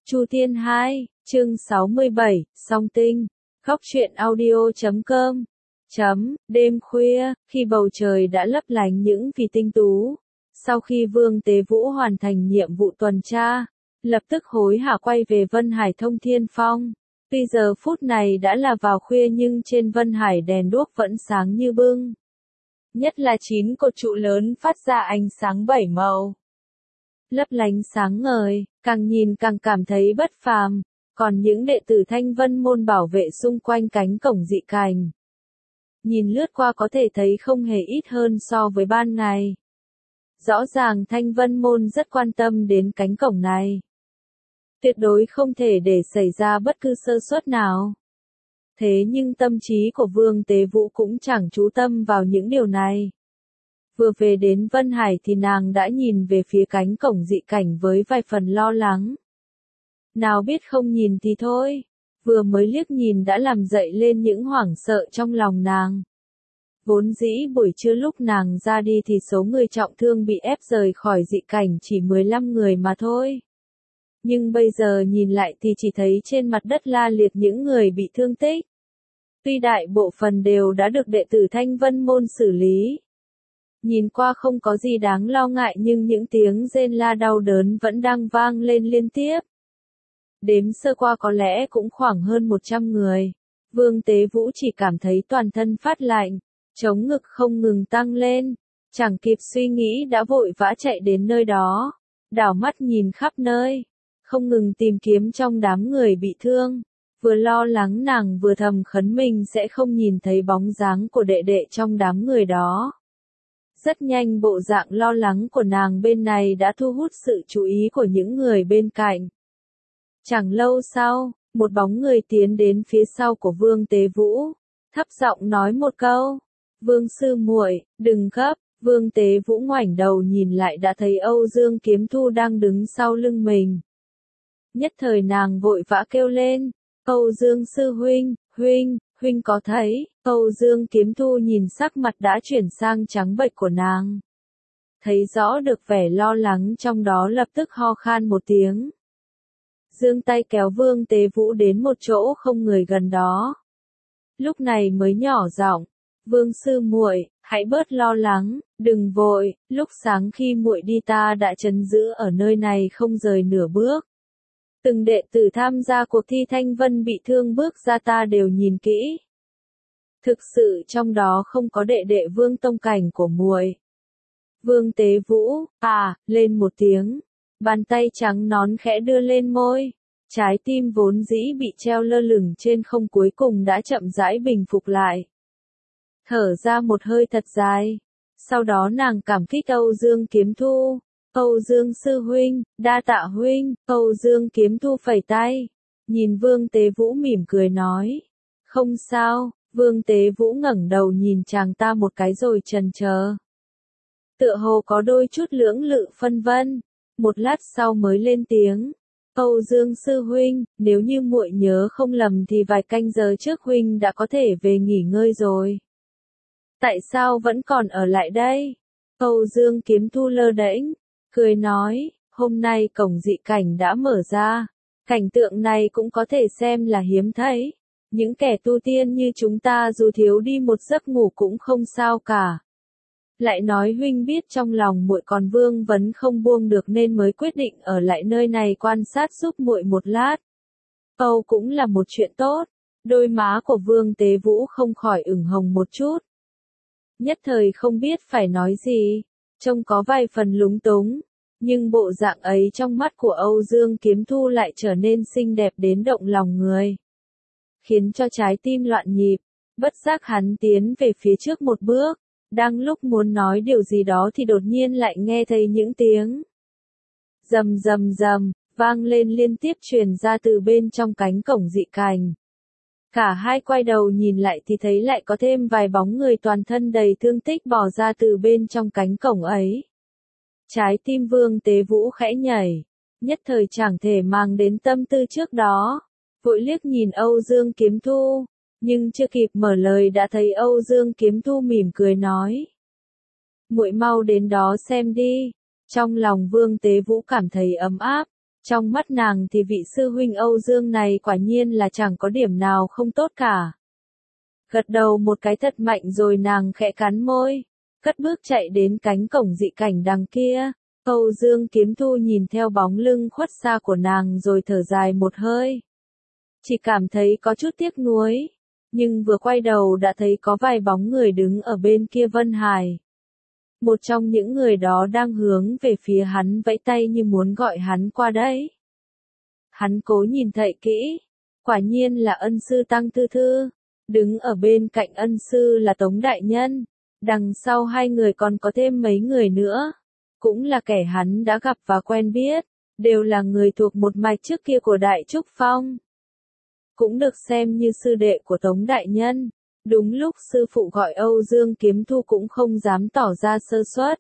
Chu Thiên 2, chương 67, Song Tinh, Góc truyện audio.com. Đêm khuya, khi bầu trời đã lấp lánh những vì tinh tú, sau khi Vương Tế Vũ hoàn thành nhiệm vụ tuần tra, lập tức hối hả quay về Vân Hải Thông Thiên Phong. Tuy giờ phút này đã là vào khuya nhưng trên Vân Hải đèn đuốc vẫn sáng như bưng. Nhất là 9 cột trụ lớn phát ra ánh sáng 7 màu. Lấp lánh sáng ngời, càng nhìn càng cảm thấy bất phàm, còn những đệ tử Thanh Vân môn bảo vệ xung quanh cánh cổng dị cảnh. Nhìn lướt qua có thể thấy không hề ít hơn so với ban ngày. Rõ ràng Thanh Vân môn rất quan tâm đến cánh cổng này. Tuyệt đối không thể để xảy ra bất cứ sơ suất nào. Thế nhưng tâm trí của Vương Tế Vũ cũng chẳng chú tâm vào những điều này. Vừa về đến Vân Hải thì nàng đã nhìn về phía cánh cổng dị cảnh với vài phần lo lắng. Nào biết không nhìn thì thôi, vừa mới liếc nhìn đã làm dậy lên những hoảng sợ trong lòng nàng. Vốn dĩ buổi trưa lúc nàng ra đi thì số người trọng thương bị ép rời khỏi dị cảnh chỉ 15 người mà thôi. Nhưng bây giờ nhìn lại thì chỉ thấy trên mặt đất la liệt những người bị thương tích. Tuy đại bộ phần đều đã được đệ tử Thanh Vân môn xử lý. Nhìn qua không có gì đáng lo ngại nhưng những tiếng rên la đau đớn vẫn đang vang lên liên tiếp. Đếm sơ qua có lẽ cũng khoảng hơn 100 người. Vương Tế Vũ chỉ cảm thấy toàn thân phát lạnh, chống ngực không ngừng tăng lên. Chẳng kịp suy nghĩ đã vội vã chạy đến nơi đó, đảo mắt nhìn khắp nơi, không ngừng tìm kiếm trong đám người bị thương. Vừa lo lắng nàng vừa thầm khấn mình sẽ không nhìn thấy bóng dáng của đệ đệ trong đám người đó. Rất nhanh bộ dạng lo lắng của nàng bên này đã thu hút sự chú ý của những người bên cạnh. Chẳng lâu sau, một bóng người tiến đến phía sau của Vương Tế Vũ, thấp giọng nói một câu: "Vương sư muội, đừng gấp." Vương Tế Vũ ngoảnh đầu nhìn lại đã thấy Âu Dương Kiếm Thu đang đứng sau lưng mình. Nhất thời nàng vội vã kêu lên: "Âu Dương sư huynh, huynh có thấy?" Âu Dương Kiếm Thu nhìn sắc mặt đã chuyển sang trắng bệch của nàng. Thấy rõ được vẻ lo lắng trong đó lập tức ho khan một tiếng. Giương tay kéo Vương Tế Vũ đến một chỗ không người gần đó. Lúc này mới nhỏ giọng: "Vương sư muội, hãy bớt lo lắng, đừng vội, lúc sáng khi muội đi ta đã trấn giữ ở nơi này không rời nửa bước. Từng đệ tử tham gia cuộc thi Thanh Vân bị thương bước ra ta đều nhìn kỹ. Thực sự trong đó không có đệ đệ Vương tông cảnh của muội." Vương Tế Vũ, lên một tiếng. Bàn tay trắng nón khẽ đưa lên môi. Trái tim vốn dĩ bị treo lơ lửng trên không cuối cùng đã chậm rãi bình phục lại. Thở ra một hơi thật dài. Sau đó nàng cảm kích Âu Dương Kiếm Thu. "Âu Dương sư huynh, đa tạ huynh." Âu Dương Kiếm Thu phẩy tay. Nhìn Vương Tế Vũ mỉm cười nói: "Không sao." Vương Tế Vũ ngẩng đầu nhìn chàng ta một cái rồi chần chờ. Tựa hồ có đôi chút lưỡng lự phân vân. Một lát sau mới lên tiếng: "Âu Dương sư huynh, nếu như muội nhớ không lầm thì vài canh giờ trước huynh đã có thể về nghỉ ngơi rồi. Tại sao vẫn còn ở lại đây?" Âu Dương Kiếm Thu lơ đễnh, cười nói: "Hôm nay cổng dị cảnh đã mở ra. Cảnh tượng này cũng có thể xem là hiếm thấy. Những kẻ tu tiên như chúng ta dù thiếu đi một giấc ngủ cũng không sao cả. Lại nói huynh biết trong lòng muội còn vương vấn không buông được nên mới quyết định ở lại nơi này quan sát giúp muội một lát. Âu cũng là một chuyện tốt." Đôi má của Vương Tế Vũ không khỏi ửng hồng một chút. Nhất thời không biết phải nói gì, trông có vài phần lúng túng, nhưng bộ dạng ấy trong mắt của Âu Dương Kiếm Thu lại trở nên xinh đẹp đến động lòng người, khiến cho trái tim loạn nhịp. Bất giác hắn tiến về phía trước một bước. Đang lúc muốn nói điều gì đó thì đột nhiên lại nghe thấy những tiếng rầm rầm rầm vang lên liên tiếp truyền ra từ bên trong cánh cổng dị cảnh. Cả hai quay đầu nhìn lại thì thấy lại có thêm vài bóng người toàn thân đầy thương tích bò ra từ bên trong cánh cổng ấy. Trái tim Vương Tế Vũ khẽ nhảy, nhất thời chẳng thể mang đến tâm tư trước đó, vội liếc nhìn Âu Dương Kiếm Thu. Nhưng chưa kịp mở lời đã thấy Âu Dương Kiếm Thu mỉm cười nói: "Muội mau đến đó xem đi." Trong lòng Vương Tế Vũ cảm thấy ấm áp, Trong mắt nàng thì vị sư huynh Âu Dương này quả nhiên là chẳng có điểm nào không tốt cả. Gật đầu một cái thật mạnh rồi nàng khẽ cắn môi, cất bước chạy đến cánh cổng dị cảnh đằng kia. Âu Dương Kiếm Thu nhìn theo bóng lưng khuất xa của nàng rồi thở dài một hơi. Chỉ cảm thấy có chút tiếc nuối, nhưng vừa quay đầu đã thấy có vài bóng người đứng ở bên kia Vân Hải. Một trong những người đó đang hướng về phía hắn vẫy tay như muốn gọi hắn qua đấy. Hắn cố nhìn thật kỹ, quả nhiên là ân sư Tăng Thư Thư, đứng ở bên cạnh ân sư là Tống Đại Nhân, đằng sau hai người còn có thêm mấy người nữa, cũng là kẻ hắn đã gặp và quen biết, đều là người thuộc một mạch trước kia của Đại Trúc Phong. Cũng được xem như sư đệ của Tống Đại Nhân. Đúng lúc sư phụ gọi Âu Dương Kiếm Thu cũng không dám tỏ ra sơ suất.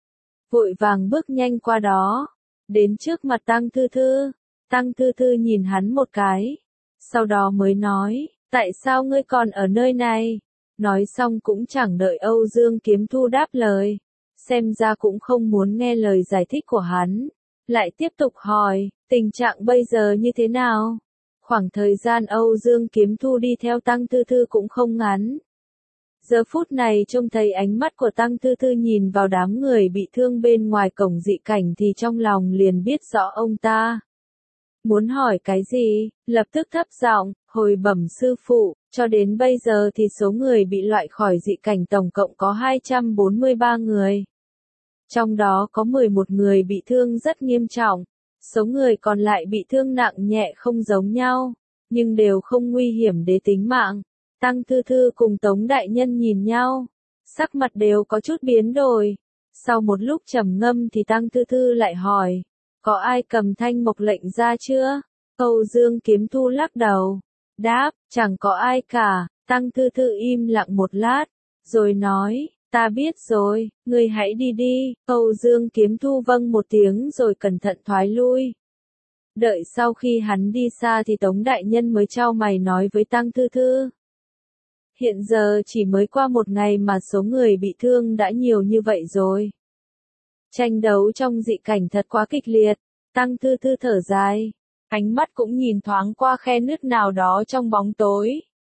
Vội vàng bước nhanh qua đó, đến trước mặt Tăng Thư Thư. Tăng Thư Thư nhìn hắn một cái, sau đó mới nói, tại sao ngươi còn ở nơi này? Nói xong cũng chẳng đợi Âu Dương Kiếm Thu đáp lời, xem ra cũng không muốn nghe lời giải thích của hắn, lại tiếp tục hỏi, tình trạng bây giờ như thế nào? Khoảng thời gian Âu Dương Kiếm Thu đi theo Tăng Thư Thư cũng không ngắn. Giờ phút này trông thấy ánh mắt của Tăng Thư Thư nhìn vào đám người bị thương bên ngoài cổng dị cảnh thì trong lòng liền biết rõ ông ta muốn hỏi cái gì, lập tức thấp giọng, hồi bẩm sư phụ, cho đến bây giờ thì số người bị loại khỏi dị cảnh tổng cộng có 243 người. Trong đó có 11 người bị thương rất nghiêm trọng. Số người còn lại bị thương nặng nhẹ không giống nhau, nhưng đều không nguy hiểm đến tính mạng. Tăng Thư Thư cùng Tống Đại Nhân nhìn nhau, sắc mặt đều có chút biến đổi. Sau một lúc trầm ngâm thì Tăng Thư Thư lại hỏi, có ai cầm thanh mộc lệnh ra chưa? Âu Dương Kiếm Thu lắc đầu, đáp, chẳng có ai cả. Tăng Thư Thư im lặng một lát, rồi nói, ta biết rồi, ngươi hãy đi đi. Âu Dương Kiếm Thu vâng một tiếng rồi cẩn thận thoái lui. Đợi sau khi hắn đi xa thì Tống Đại Nhân mới chau mày nói với Tăng Thư Thư. Hiện giờ chỉ mới qua một ngày mà số người bị thương đã nhiều như vậy rồi. Tranh đấu trong dị cảnh thật quá kịch liệt. Tăng Thư Thư thở dài, ánh mắt cũng nhìn thoáng qua khe nứt nào đó trong bóng tối.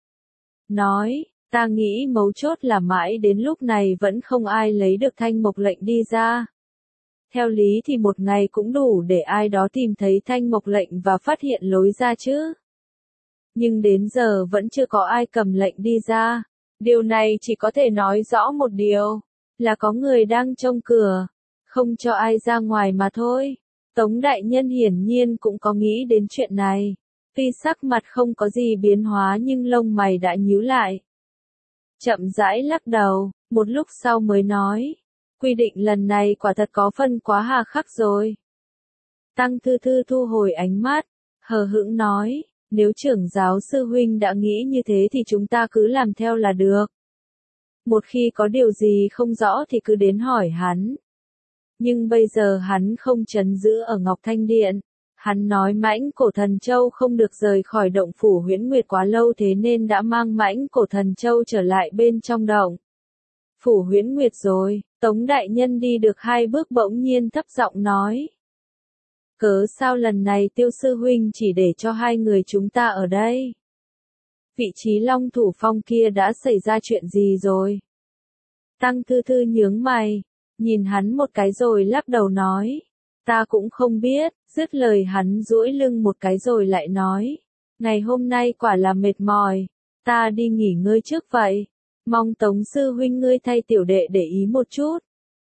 Nói, ta nghĩ mấu chốt là mãi đến lúc này vẫn không ai lấy được thanh mộc lệnh đi ra. Theo lý thì một ngày cũng đủ để ai đó tìm thấy thanh mộc lệnh và phát hiện lối ra chứ. Nhưng đến giờ vẫn chưa có ai cầm lệnh đi ra. Điều này chỉ có thể nói rõ một điều, là có người đang trông cửa, không cho ai ra ngoài mà thôi. Tống Đại Nhân hiển nhiên cũng có nghĩ đến chuyện này. Tuy sắc mặt không có gì biến hóa nhưng lông mày đã nhíu lại. Chậm rãi lắc đầu, một lúc sau mới nói, quy định lần này quả thật có phần quá hà khắc rồi. Tăng Thư Thư thu hồi ánh mắt, hờ hững nói, nếu trưởng giáo sư huynh đã nghĩ như thế thì chúng ta cứ làm theo là được. Một khi có điều gì không rõ thì cứ đến hỏi hắn. Nhưng bây giờ hắn không trấn giữ ở Ngọc Thanh Điện. Hắn nói Mãnh Cổ Thần Châu không được rời khỏi động phủ Huyễn Nguyệt quá lâu thế nên đã mang Mãnh Cổ Thần Châu trở lại bên trong động phủ Huyễn Nguyệt rồi. Tống Đại Nhân đi được 2 bước bỗng nhiên thấp giọng nói. Cớ sao lần này Tiêu sư huynh chỉ để cho 2 người chúng ta ở đây? Vị trí Long Thủ Phong kia đã xảy ra chuyện gì rồi? Tăng Thư Thư nhướng mày, nhìn hắn một cái rồi lắc đầu nói. Ta cũng không biết, dứt lời hắn duỗi lưng một cái rồi lại nói. Ngày hôm nay quả là mệt mỏi, ta đi nghỉ ngơi trước vậy. Mong Tống sư huynh ngươi thay tiểu đệ để ý một chút.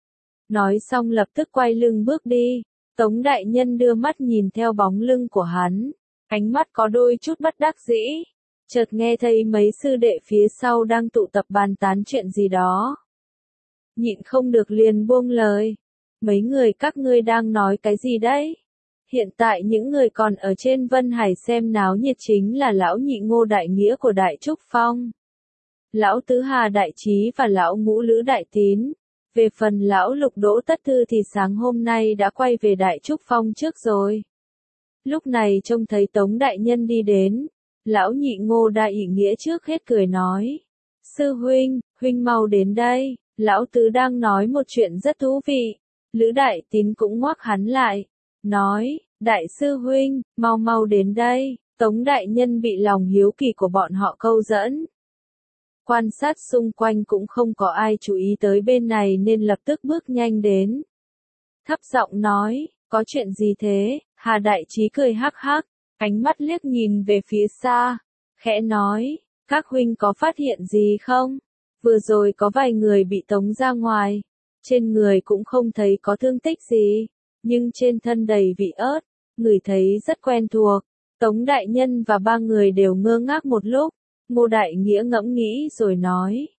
Nói xong lập tức quay lưng bước đi. Tống Đại Nhân đưa mắt nhìn theo bóng lưng của hắn, ánh mắt có đôi chút bất đắc dĩ. Chợt nghe thấy mấy sư đệ phía sau đang tụ tập bàn tán chuyện gì đó. Nhịn không được liền buông lời. Mấy người các ngươi đang nói cái gì đấy? Hiện tại những người còn ở trên Vân Hải xem náo nhiệt chính là lão Nhị Ngô Đại Nghĩa của Đại Trúc Phong, lão Tứ Hà Đại Trí và lão Ngũ Lữ Đại Tín. Về phần lão Lục Đỗ Tất Thư thì sáng hôm nay đã quay về Đại Trúc Phong trước rồi. Lúc này trông thấy Tống Đại Nhân đi đến, lão Nhị Ngô Đại Nghĩa trước hết cười nói. Sư huynh, huynh mau đến đây, lão Tứ đang nói một chuyện rất thú vị. Lữ Đại Tín cũng ngoắc hắn lại, nói, Đại sư huynh, mau mau đến đây. Tống đại nhân bị lòng hiếu kỳ của bọn họ câu dẫn. Quan sát xung quanh cũng không có ai chú ý tới bên này nên lập tức bước nhanh đến. Thấp giọng nói, có chuyện gì thế? Hà Đại Trí cười hắc hắc, ánh mắt liếc nhìn về phía xa, khẽ nói, các huynh có phát hiện gì không? Vừa rồi có vài người bị tống ra ngoài, trên người cũng không thấy có thương tích gì, nhưng trên thân đầy vị ớt, người thấy rất quen thuộc. Tống đại nhân và ba người đều ngơ ngác một lúc, Ngô Đại Nghĩa ngẫm nghĩ rồi nói,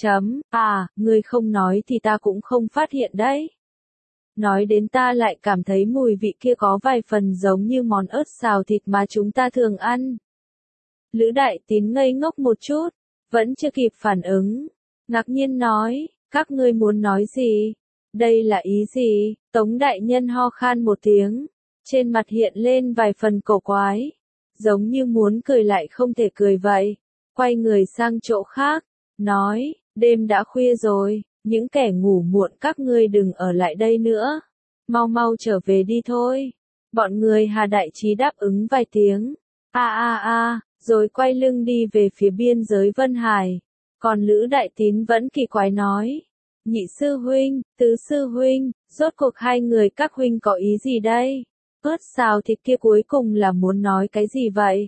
ngươi không nói thì ta cũng không phát hiện đấy. Nói đến ta lại cảm thấy mùi vị kia có vài phần giống như món ớt xào thịt mà chúng ta thường ăn. Lữ Đại Tín ngây ngốc một chút, vẫn chưa kịp phản ứng, ngạc nhiên nói, các ngươi muốn nói gì? Đây là ý gì? Tống đại nhân ho khan một tiếng, trên mặt hiện lên vài phần cổ quái, giống như muốn cười lại không thể cười vậy, quay người sang chỗ khác, nói, đêm đã khuya rồi, những kẻ ngủ muộn các ngươi đừng ở lại đây nữa, mau mau trở về đi thôi. Bọn người Hà Đại Trí đáp ứng vài tiếng, rồi quay lưng đi về phía biên giới Vân Hải. Còn Lữ Đại Tín vẫn kỳ quái nói, nhị sư huynh, tứ sư huynh, rốt cuộc hai người các huynh có ý gì đây? Ớt xào thịt kia cuối cùng là muốn nói cái gì vậy?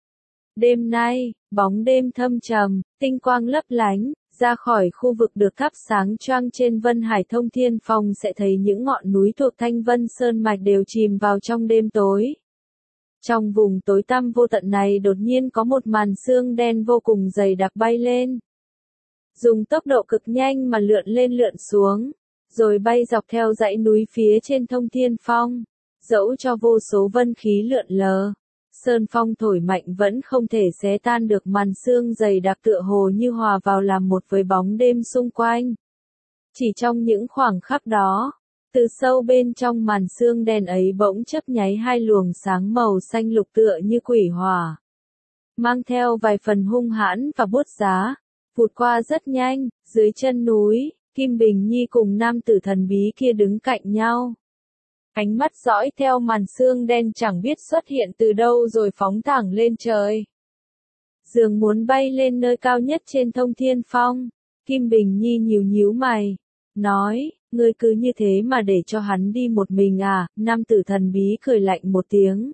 Đêm nay, bóng đêm thâm trầm, tinh quang lấp lánh, ra khỏi khu vực được thắp sáng choang trên Vân Hải Thông Thiên Phong sẽ thấy những ngọn núi thuộc Thanh Vân Sơn Mạch đều chìm vào trong đêm tối. Trong vùng tối tăm vô tận này đột nhiên có một màn sương đen vô cùng dày đặc bay lên. Dùng tốc độ cực nhanh mà lượn lên lượn xuống, rồi bay dọc theo dãy núi phía trên Thông Thiên Phong, dẫu cho vô số vân khí lượn lờ. Sơn phong thổi mạnh vẫn không thể xé tan được màn sương dày đặc tựa hồ như hòa vào làm một với bóng đêm xung quanh. Chỉ trong những khoảng khắc đó, từ sâu bên trong màn sương đen ấy bỗng chớp nháy hai luồng sáng màu xanh lục tựa như quỷ hỏa, mang theo vài phần hung hãn và buốt giá, vụt qua rất nhanh. Dưới chân núi, Kim Bình Nhi cùng nam tử thần bí kia đứng cạnh nhau. Ánh mắt dõi theo màn sương đen chẳng biết xuất hiện từ đâu rồi phóng thẳng lên trời. Dường muốn bay lên nơi cao nhất trên Thông Thiên Phong. Kim Bình Nhi nhíu nhíu mày, nói, ngươi cứ như thế mà để cho hắn đi một mình à? Nam tử thần bí cười lạnh một tiếng,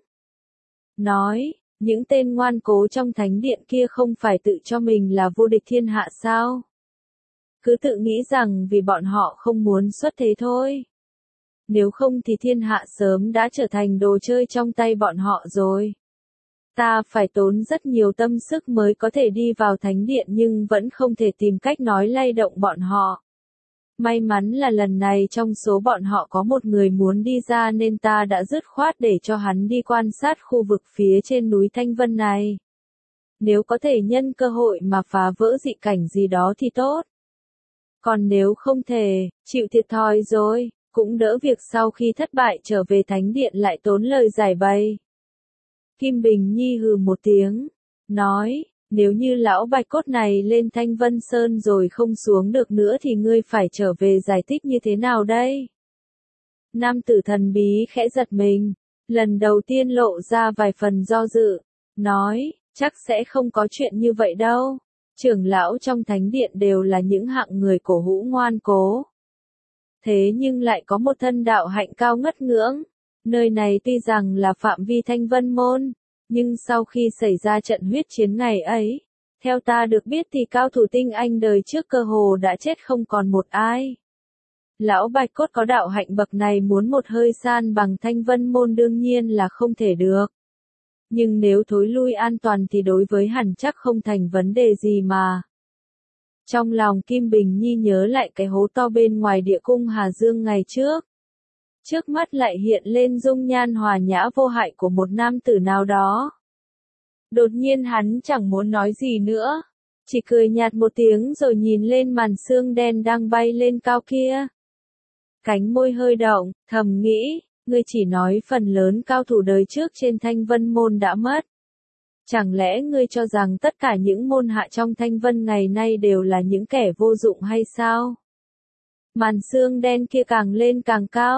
nói, những tên ngoan cố trong thánh điện kia không phải tự cho mình là vô địch thiên hạ sao? Cứ tự nghĩ rằng vì bọn họ không muốn xuất thế thôi. Nếu không thì thiên hạ sớm đã trở thành đồ chơi trong tay bọn họ rồi. Ta phải tốn rất nhiều tâm sức mới có thể đi vào thánh điện nhưng vẫn không thể tìm cách nói lay động bọn họ. May mắn là lần này trong số bọn họ có một người muốn đi ra nên ta đã dứt khoát để cho hắn đi quan sát khu vực phía trên núi Thanh Vân này. Nếu có thể nhân cơ hội mà phá vỡ dị cảnh gì đó thì tốt. Còn nếu không thể, chịu thiệt thòi rồi, cũng đỡ việc sau khi thất bại trở về thánh điện lại tốn lời giải bày. Kim Bình Nhi hừ một tiếng, nói, nếu như lão bạch cốt này lên Thanh Vân Sơn rồi không xuống được nữa thì ngươi phải trở về giải thích như thế nào đây? Nam tử thần bí khẽ giật mình, lần đầu tiên lộ ra vài phần do dự, nói, chắc sẽ không có chuyện như vậy đâu. Trưởng lão trong thánh điện đều là những hạng người cổ hủ ngoan cố. Thế nhưng lại có một thân đạo hạnh cao ngất ngưỡng. Nơi này tuy rằng là phạm vi Thanh Vân Môn, nhưng sau khi xảy ra trận huyết chiến ngày ấy, theo ta được biết thì cao thủ tinh anh đời trước cơ hồ đã chết không còn một ai. Lão Bạch Cốt có đạo hạnh bậc này muốn một hơi san bằng Thanh Vân Môn đương nhiên là không thể được. Nhưng nếu thối lui an toàn thì đối với hẳn chắc không thành vấn đề gì mà. Trong lòng Kim Bình Nhi nhớ lại cái hố to bên ngoài địa cung Hà Dương ngày trước. Trước mắt lại hiện lên dung nhan hòa nhã vô hại của một nam tử nào đó. Đột nhiên hắn chẳng muốn nói gì nữa, chỉ cười nhạt một tiếng rồi nhìn lên màn sương đen đang bay lên cao kia. Cánh môi hơi động, thầm nghĩ, ngươi chỉ nói phần lớn cao thủ đời trước trên Thanh Vân Môn đã mất. Chẳng lẽ ngươi cho rằng tất cả những môn hạ trong Thanh Vân ngày nay đều là những kẻ vô dụng hay sao? Màn sương đen kia càng lên càng cao,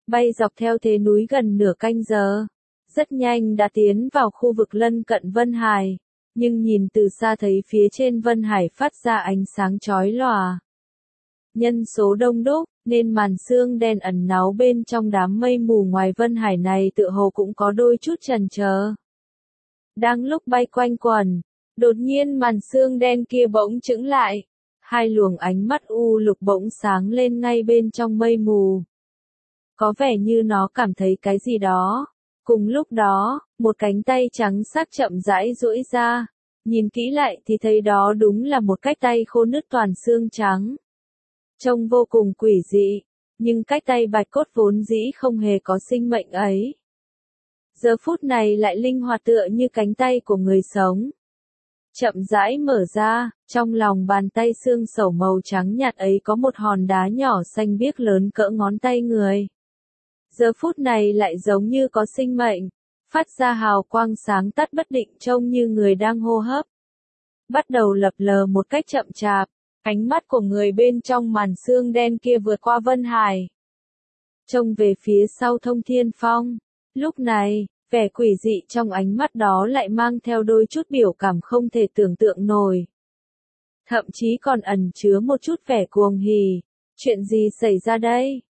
bay dọc theo thế núi gần nửa canh giờ. Rất nhanh đã tiến vào khu vực lân cận Vân Hải, nhưng nhìn từ xa thấy phía trên Vân Hải phát ra ánh sáng chói lòa. Nhân số đông đúc, nên màn sương đen ẩn náu bên trong đám mây mù ngoài Vân Hải này tựa hồ cũng có đôi chút chần chờ. Đang lúc bay quanh quẩn, đột nhiên màn sương đen kia bỗng chững lại. Hai luồng ánh mắt u lục bỗng sáng lên ngay bên trong mây mù. Có vẻ như nó cảm thấy cái gì đó. Cùng lúc đó, một cánh tay trắng sắc chậm rãi duỗi ra. Nhìn kỹ lại thì thấy đó đúng là một cái tay khô nứt toàn xương trắng. Trông vô cùng quỷ dị, nhưng cái tay bạch cốt vốn dĩ không hề có sinh mệnh ấy. Giờ phút này lại linh hoạt tựa như cánh tay của người sống. Chậm rãi mở ra, trong lòng bàn tay xương sẩu màu trắng nhạt ấy có một hòn đá nhỏ xanh biếc lớn cỡ ngón tay người. Giờ phút này lại giống như có sinh mệnh, phát ra hào quang sáng tắt bất định trông như người đang hô hấp. Bắt đầu lập lờ một cách chậm chạp, ánh mắt của người bên trong màn sương đen kia vượt qua Vân Hải. Trông về phía sau Thông Thiên Phong, lúc này, vẻ quỷ dị trong ánh mắt đó lại mang theo đôi chút biểu cảm không thể tưởng tượng nổi. Thậm chí còn ẩn chứa một chút vẻ cuồng hỉ. Chuyện gì xảy ra đây?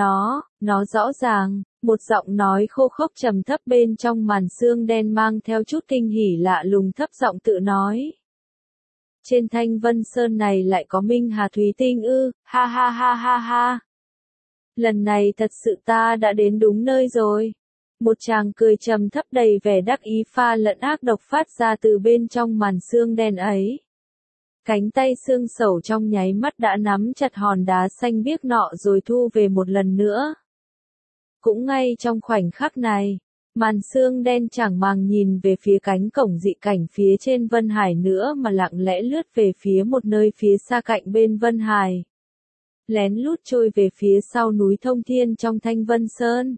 Nó rõ ràng, một giọng nói khô khốc trầm thấp bên trong màn sương đen mang theo chút kinh hỉ lạ lùng thấp giọng tự nói. Trên Thanh Vân Sơn này lại có Minh Hà Thúy Tinh ư, ha ha ha ha ha. Lần này thật sự ta đã đến đúng nơi rồi. Một chàng cười trầm thấp đầy vẻ đắc ý pha lẫn ác độc phát ra từ bên trong màn sương đen ấy. Cánh tay xương sẩu trong nháy mắt đã nắm chặt hòn đá xanh biếc nọ rồi thu về một lần nữa. Cũng ngay trong khoảnh khắc này, màn sương đen chẳng màng nhìn về phía cánh cổng dị cảnh phía trên Vân Hải nữa mà lặng lẽ lướt về phía một nơi phía xa cạnh bên Vân Hải. Lén lút trôi về phía sau núi Thông Thiên trong Thanh Vân Sơn.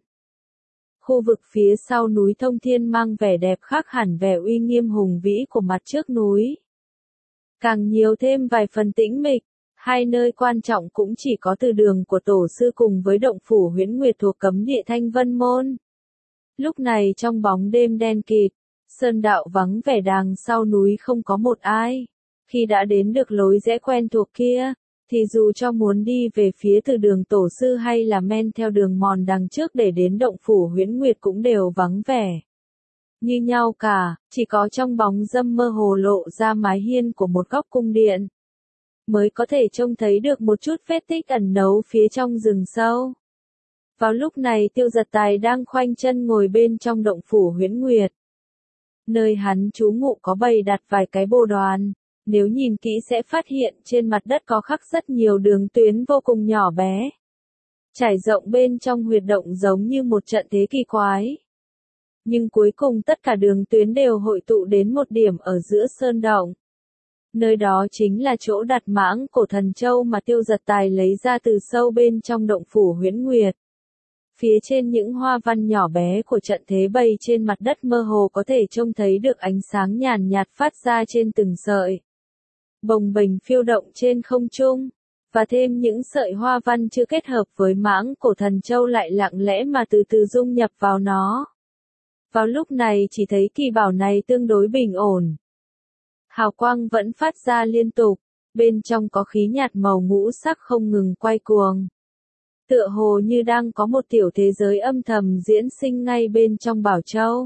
Khu vực phía sau núi Thông Thiên mang vẻ đẹp khác hẳn vẻ uy nghiêm hùng vĩ của mặt trước núi. Càng nhiều thêm vài phần tĩnh mịch, hai nơi quan trọng cũng chỉ có từ đường của tổ sư cùng với động phủ Huyễn Nguyệt thuộc cấm địa Thanh Vân Môn. Lúc này trong bóng đêm đen kịt, sơn đạo vắng vẻ đằng sau núi không có một ai. Khi đã đến được lối rẽ quen thuộc kia, thì dù cho muốn đi về phía từ đường tổ sư hay là men theo đường mòn đằng trước để đến động phủ Huyễn Nguyệt cũng đều vắng vẻ. Như nhau cả, chỉ có trong bóng râm mơ hồ lộ ra mái hiên của một góc cung điện. Mới có thể trông thấy được một chút vết tích ẩn náu phía trong rừng sâu. Vào lúc này Tiêu Giật Tài đang khoanh chân ngồi bên trong động phủ Huyễn Nguyệt. Nơi hắn trú ngụ có bày đặt vài cái bồ đoàn. Nếu nhìn kỹ sẽ phát hiện trên mặt đất có khắc rất nhiều đường tuyến vô cùng nhỏ bé. Trải rộng bên trong huyệt động giống như một trận thế kỳ quái. Nhưng cuối cùng tất cả đường tuyến đều hội tụ đến một điểm ở giữa sơn động. Nơi đó chính là chỗ đặt mãng cổ thần châu mà Tiêu Giật Tài lấy ra từ sâu bên trong động phủ Huyễn Nguyệt. Phía trên những hoa văn nhỏ bé của trận thế bày trên mặt đất mơ hồ có thể trông thấy được ánh sáng nhàn nhạt phát ra trên từng sợi. Bồng bềnh phiêu động trên không trung, và thêm những sợi hoa văn chưa kết hợp với mãng cổ thần châu lại lặng lẽ mà từ từ dung nhập vào nó. Vào lúc này chỉ thấy kỳ bảo này tương đối bình ổn. Hào quang vẫn phát ra liên tục, bên trong có khí nhạt màu ngũ sắc không ngừng quay cuồng. Tựa hồ như đang có một tiểu thế giới âm thầm diễn sinh ngay bên trong bảo châu.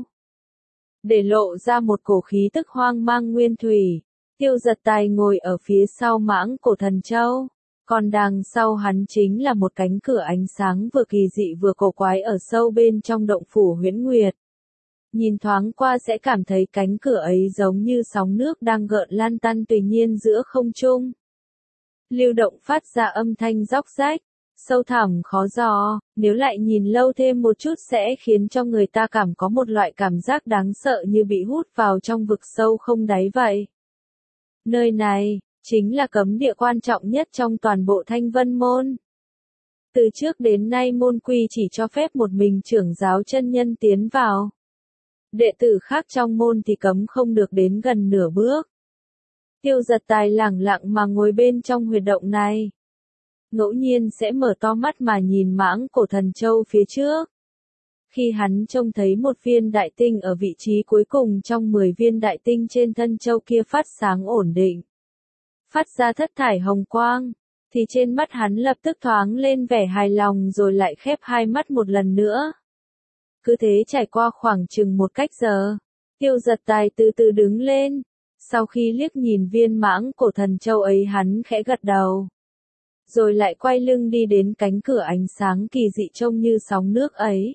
Để lộ ra một cổ khí tức hoang mang nguyên thủy. Tiêu Giật Tài ngồi ở phía sau mãng cổ thần châu, còn đằng sau hắn chính là một cánh cửa ánh sáng vừa kỳ dị vừa cổ quái ở sâu bên trong động phủ Huyễn Nguyệt. Nhìn thoáng qua sẽ cảm thấy cánh cửa ấy giống như sóng nước đang gợn lan tăn tùy nhiên giữa không trung. Lưu động phát ra âm thanh róc rách, sâu thẳm khó dò, nếu lại nhìn lâu thêm một chút sẽ khiến cho người ta có một loại cảm giác đáng sợ như bị hút vào trong vực sâu không đáy vậy. Nơi này, chính là cấm địa quan trọng nhất trong toàn bộ Thanh Vân Môn. Từ trước đến nay môn quy chỉ cho phép một mình trưởng giáo chân nhân tiến vào. Đệ tử khác trong môn thì cấm không được đến gần nửa bước. Tiêu Giật Tài lẳng lặng mà ngồi bên trong huyệt động này. ngẫu nhiên sẽ mở to mắt mà nhìn mãng cổ thần châu phía trước. Khi hắn trông thấy một viên đại tinh ở vị trí cuối cùng trong 10 viên đại tinh trên thân châu kia phát sáng ổn định, phát ra thất thải hồng quang, thì trên mắt hắn lập tức thoáng lên vẻ hài lòng rồi lại khép hai mắt một lần nữa. Cứ thế trải qua khoảng chừng một cách giờ, Tiêu Giật Tài từ từ đứng lên. Sau khi liếc nhìn viên mãng cổ thần châu ấy hắn khẽ gật đầu. Rồi lại quay lưng đi đến cánh cửa ánh sáng kỳ dị trông như sóng nước ấy.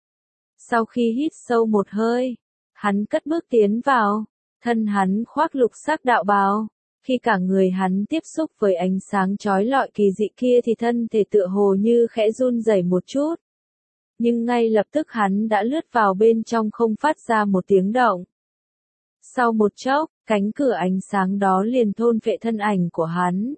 Sau khi hít sâu một hơi, hắn cất bước tiến vào, thân hắn khoác lục sắc đạo bào. Khi cả người hắn tiếp xúc với ánh sáng chói lọi kỳ dị kia thì thân thể tựa hồ như khẽ run rẩy một chút. Nhưng ngay lập tức hắn đã lướt vào bên trong không phát ra một tiếng động. Sau một chốc, cánh cửa ánh sáng đó liền thôn phệ thân ảnh của hắn.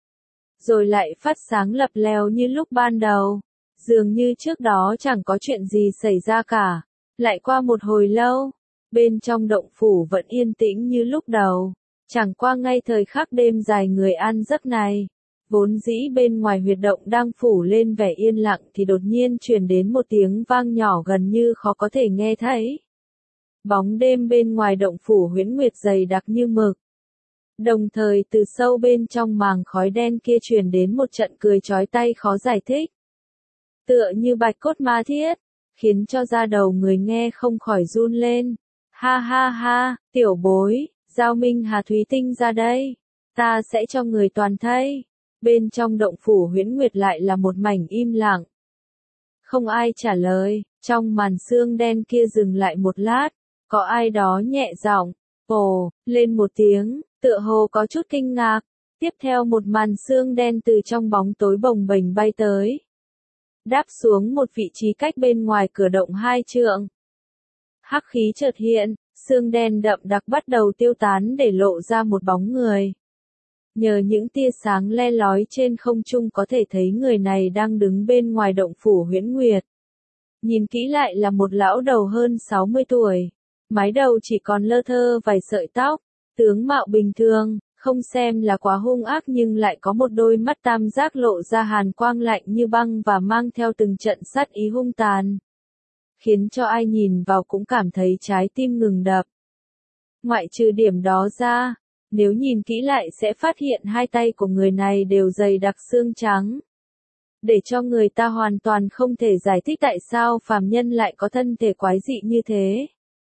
Rồi lại phát sáng lập lèo như lúc ban đầu. Dường như trước đó chẳng có chuyện gì xảy ra cả. Lại qua một hồi lâu, bên trong động phủ vẫn yên tĩnh như lúc đầu. Chẳng qua ngay thời khắc đêm dài người ăn giấc này, vốn dĩ bên ngoài huyệt động đang phủ lên vẻ yên lặng thì đột nhiên truyền đến một tiếng vang nhỏ gần như khó có thể nghe thấy. Bóng đêm bên ngoài động phủ Huyễn Nguyệt dày đặc như mực. Đồng thời từ sâu bên trong màng khói đen kia truyền đến một trận cười chói tai khó giải thích. Tựa như bạch cốt ma thiết, khiến cho da đầu người nghe không khỏi run lên. Ha ha ha, tiểu bối, giao Minh Hà Thúy Tinh ra đây, ta sẽ cho người toàn thây. Bên trong động phủ Huyễn Nguyệt lại là một mảnh im lặng. Không ai trả lời, trong màn sương đen kia dừng lại một lát, có ai đó nhẹ giọng, ồ, lên một tiếng, tựa hồ có chút kinh ngạc. Tiếp theo một màn sương đen từ trong bóng tối bồng bềnh bay tới. Đáp xuống một vị trí cách bên ngoài cửa động 2 trượng. Hắc khí chợt hiện, sương đen đậm đặc bắt đầu tiêu tán để lộ ra một bóng người. Nhờ những tia sáng le lói trên không trung có thể thấy người này đang đứng bên ngoài động phủ Huyễn Nguyệt. Nhìn kỹ lại là một lão đầu hơn 60 tuổi. Mái đầu chỉ còn lơ thơ vài sợi tóc, tướng mạo bình thường, không xem là quá hung ác nhưng lại có một đôi mắt tam giác lộ ra hàn quang lạnh như băng và mang theo từng trận sát ý hung tàn. Khiến cho ai nhìn vào cũng cảm thấy trái tim ngừng đập. Ngoại trừ điểm đó ra, nếu nhìn kỹ lại sẽ phát hiện hai tay của người này đều dày đặc xương trắng. Để cho người ta hoàn toàn không thể giải thích tại sao phàm nhân lại có thân thể quái dị như thế.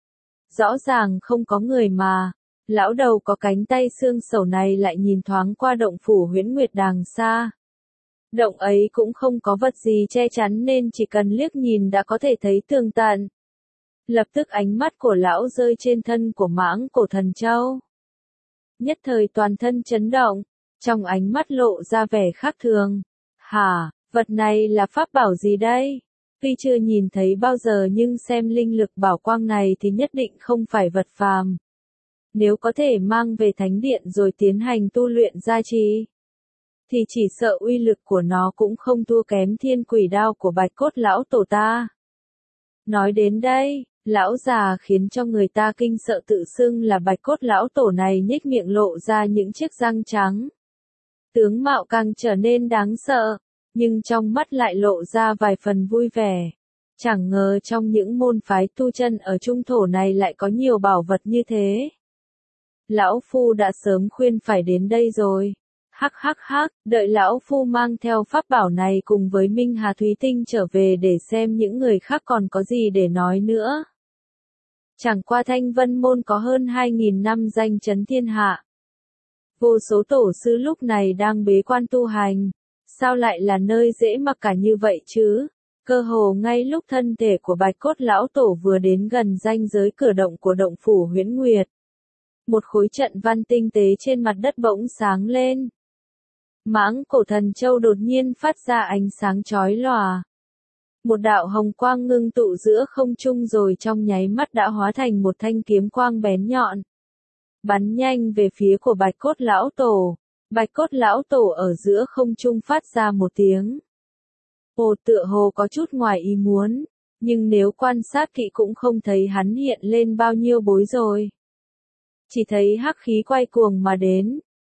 Rõ ràng không có người mà, lão đầu có cánh tay xương sẩu này lại nhìn thoáng qua động phủ Huyễn Nguyệt đàng xa. Động ấy cũng không có vật gì che chắn nên chỉ cần liếc nhìn đã có thể thấy tường tận. Lập tức ánh mắt của lão rơi trên thân của mãng cổ thần châu. Nhất thời toàn thân chấn động, trong ánh mắt lộ ra vẻ khác thường. Hả, vật này là pháp bảo gì đây? Tuy chưa nhìn thấy bao giờ nhưng xem linh lực bảo quang này thì nhất định không phải vật phàm. Nếu có thể mang về thánh điện rồi tiến hành tu luyện gia trì, thì chỉ sợ uy lực của nó cũng không thua kém thiên quỷ đao của bạch cốt lão tổ ta. Nói đến đây, lão già khiến cho người ta kinh sợ tự xưng là bạch cốt lão tổ này nhếch miệng lộ ra những chiếc răng trắng. Tướng mạo càng trở nên đáng sợ, nhưng trong mắt lại lộ ra vài phần vui vẻ. Chẳng ngờ trong những môn phái tu chân ở trung thổ này lại có nhiều bảo vật như thế. Lão Phu đã sớm khuyên phải đến đây rồi. Hắc hắc hắc, đợi Lão Phu mang theo pháp bảo này cùng với Minh Hà Thúy Tinh trở về để xem những người khác còn có gì để nói nữa. Chẳng qua Thanh Vân Môn có hơn 2.000 năm danh chấn thiên hạ. Vô số tổ sư lúc này đang bế quan tu hành. Sao lại là nơi dễ mặc cả như vậy chứ? Cơ hồ ngay lúc thân thể của bạch cốt lão tổ vừa đến gần ranh giới cửa động của động phủ Huyễn Nguyệt. Một khối trận văn tinh tế trên mặt đất bỗng sáng lên. Mãng cổ thần châu đột nhiên phát ra ánh sáng chói lòa. Một đạo hồng quang ngưng tụ giữa không trung rồi trong nháy mắt đã hóa thành một thanh kiếm quang bén nhọn. Bắn nhanh về phía của bạch cốt lão tổ. Bạch cốt lão tổ ở giữa không trung phát ra một tiếng. Ồ, tựa hồ có chút ngoài ý muốn, nhưng nếu quan sát kỹ cũng không thấy hắn hiện lên bao nhiêu bối rồi. Chỉ thấy hắc khí quay cuồng mà đến,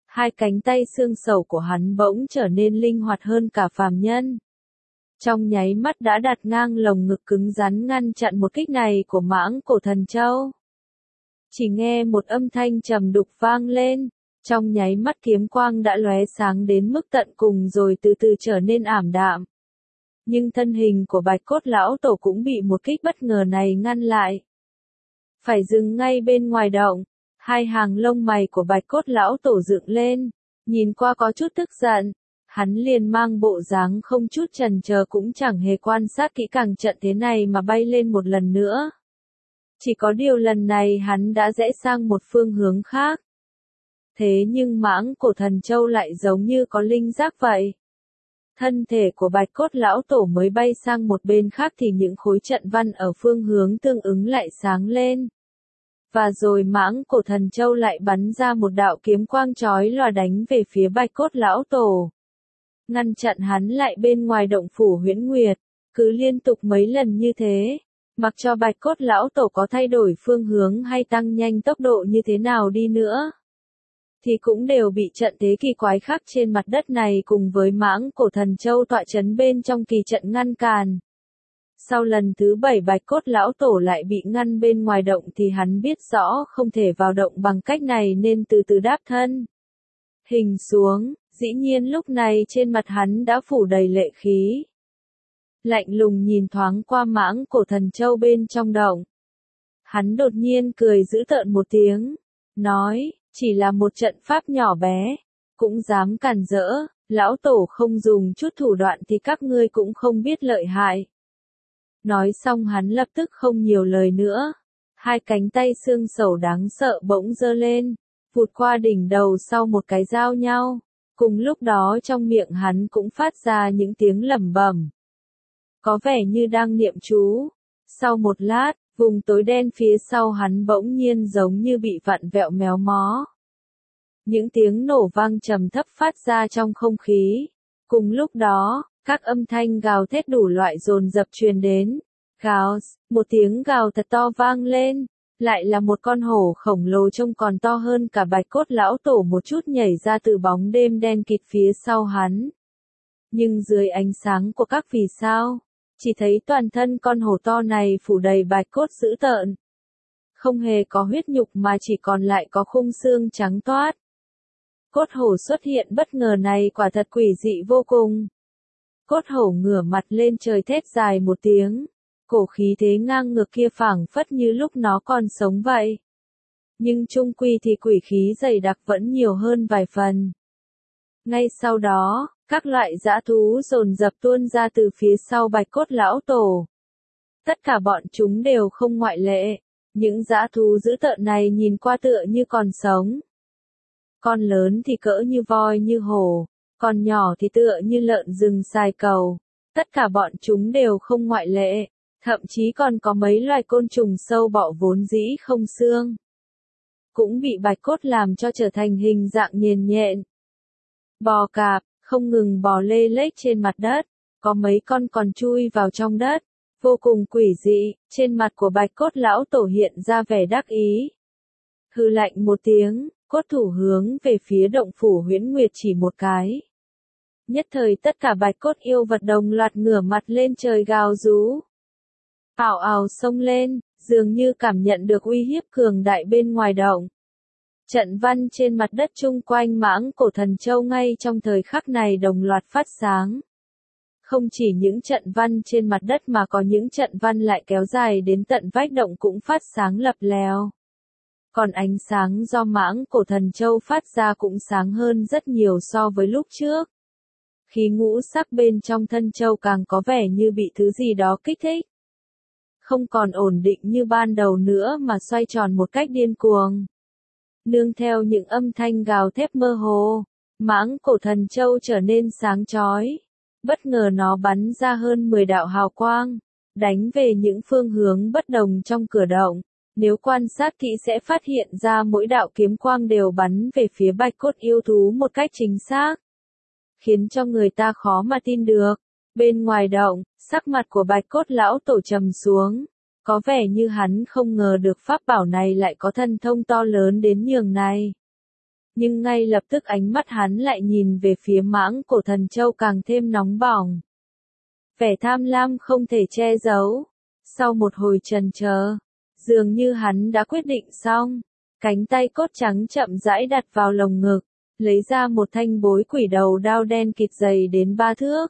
Hai cánh tay xương sầu của hắn bỗng trở nên linh hoạt hơn cả phàm nhân. Trong nháy mắt đã đặt ngang lồng ngực cứng rắn ngăn chặn một kích này của Mãng Cổ Thần Châu. Chỉ nghe một âm thanh trầm đục vang lên, trong nháy mắt kiếm quang đã lóe sáng đến mức tận cùng rồi từ từ trở nên ảm đạm. Nhưng thân hình của Bạch Cốt Lão Tổ cũng bị một kích bất ngờ này ngăn lại. Phải dừng ngay bên ngoài động, hai hàng lông mày của Bạch Cốt Lão Tổ dựng lên, nhìn qua có chút tức giận. Hắn liền mang bộ dáng không chút chần chờ cũng chẳng hề quan sát kỹ càng trận thế này mà bay lên một lần nữa. Chỉ có điều lần này hắn đã rẽ sang một phương hướng khác. Thế nhưng Mãng Cổ Thần Châu lại giống như có linh giác vậy. Thân thể của Bạch Cốt Lão Tổ mới bay sang một bên khác thì những khối trận văn ở phương hướng tương ứng lại sáng lên. Và rồi Mãng Cổ Thần Châu lại bắn ra một đạo kiếm quang chói lòa đánh về phía Bạch Cốt Lão Tổ. Ngăn chặn hắn lại bên ngoài động phủ Huyễn Nguyệt, cứ liên tục mấy lần như thế, mặc cho Bạch Cốt Lão Tổ có thay đổi phương hướng hay tăng nhanh tốc độ như thế nào đi nữa, thì cũng đều bị trận thế kỳ quái khác trên mặt đất này cùng với Mãng Cổ Thần Châu tọa chấn bên trong kỳ trận ngăn cản. Sau lần thứ 7 Bạch Cốt Lão Tổ lại bị ngăn bên ngoài động thì hắn biết rõ không thể vào động bằng cách này nên từ từ đáp thân hình xuống. Dĩ nhiên lúc này trên mặt hắn đã phủ đầy lệ khí. Lạnh lùng nhìn thoáng qua Mãng Cổ Thần Châu bên trong động. Hắn đột nhiên cười giễu tợn một tiếng, nói, chỉ là một trận pháp nhỏ bé, cũng dám cản rỡ, lão tổ không dùng chút thủ đoạn thì các ngươi cũng không biết lợi hại. Nói xong hắn lập tức không nhiều lời nữa, hai cánh tay xương sầu đáng sợ bỗng giơ lên, vụt qua đỉnh đầu sau một cái giao nhau. Cùng lúc đó trong miệng hắn cũng phát ra những tiếng lẩm bẩm. Có vẻ như đang niệm chú. Sau một lát, vùng tối đen phía sau hắn bỗng nhiên giống như bị vặn vẹo méo mó. Những tiếng nổ vang trầm thấp phát ra trong không khí. Cùng lúc đó, các âm thanh gào thét đủ loại dồn dập truyền đến. Gào, một tiếng gào thật to vang lên. Lại là một con hổ khổng lồ trông còn to hơn cả Bạch Cốt Lão Tổ một chút nhảy ra từ bóng đêm đen kịt phía sau hắn. Nhưng dưới ánh sáng của các vì sao, chỉ thấy toàn thân con hổ to này phủ đầy bạch cốt dữ tợn. Không hề có huyết nhục mà chỉ còn lại có khung xương trắng toát. Cốt hổ xuất hiện bất ngờ này quả thật quỷ dị vô cùng. Cốt hổ ngửa mặt lên trời thét dài một tiếng. Cổ khí thế ngang ngược kia phảng phất như lúc nó còn sống vậy. Nhưng chung quy thì quỷ khí dày đặc vẫn nhiều hơn vài phần. Ngay sau đó, các loại dã thú dồn dập tuôn ra từ phía sau Bạch Cốt Lão Tổ. Tất cả bọn chúng đều không ngoại lệ. Những dã thú dữ tợn này nhìn qua tựa như còn sống. Con lớn thì cỡ như voi như hổ, con nhỏ thì tựa như lợn rừng xài cầu. Tất cả bọn chúng đều không ngoại lệ. Thậm chí còn có mấy loài côn trùng sâu bọ vốn dĩ không xương. Cũng bị bạch cốt làm cho trở thành hình dạng nhền nhện. Bò cạp, không ngừng bò lê lết trên mặt đất. Có mấy con còn chui vào trong đất. Vô cùng quỷ dị, trên mặt của Bạch Cốt Lão Tổ hiện ra vẻ đắc ý. Hừ lạnh một tiếng, cốt thủ hướng về phía động phủ Huyễn Nguyệt chỉ một cái. Nhất thời tất cả bạch cốt yêu vật đồng loạt ngửa mặt lên trời gào rú. Ào ào xông lên, dường như cảm nhận được uy hiếp cường đại bên ngoài động. Trận văn trên mặt đất chung quanh Mãng Cổ Thần Châu ngay trong thời khắc này đồng loạt phát sáng. Không chỉ những trận văn trên mặt đất mà có những trận văn lại kéo dài đến tận vách động cũng phát sáng lập lèo. Còn ánh sáng do Mãng Cổ Thần Châu phát ra cũng sáng hơn rất nhiều so với lúc trước. Khí ngũ sắc bên trong thân châu càng có vẻ như bị thứ gì đó kích thích. Không còn ổn định như ban đầu nữa mà xoay tròn một cách điên cuồng. Nương theo những âm thanh gào thét mơ hồ, Mãng Cổ Thần Châu trở nên sáng chói. Bất ngờ nó bắn ra hơn 10 đạo hào quang, đánh về những phương hướng bất đồng trong cửa động. Nếu quan sát kỹ sẽ phát hiện ra mỗi đạo kiếm quang đều bắn về phía bạch cốt yêu thú một cách chính xác. Khiến cho người ta khó mà tin được. Bên ngoài động, sắc mặt của Bạch Cốt Lão Tổ trầm xuống. Có vẻ như hắn không ngờ được pháp bảo này lại có thần thông to lớn đến nhường này. Nhưng ngay lập tức ánh mắt hắn lại nhìn về phía mãng cổ thần châu càng thêm nóng bỏng. Vẻ tham lam không thể che giấu. Sau một hồi chần chờ, dường như hắn đã quyết định xong, cánh tay cốt trắng chậm rãi đặt vào lồng ngực, lấy ra một thanh bối quỷ đầu đao đen kịt dày đến 3 thước.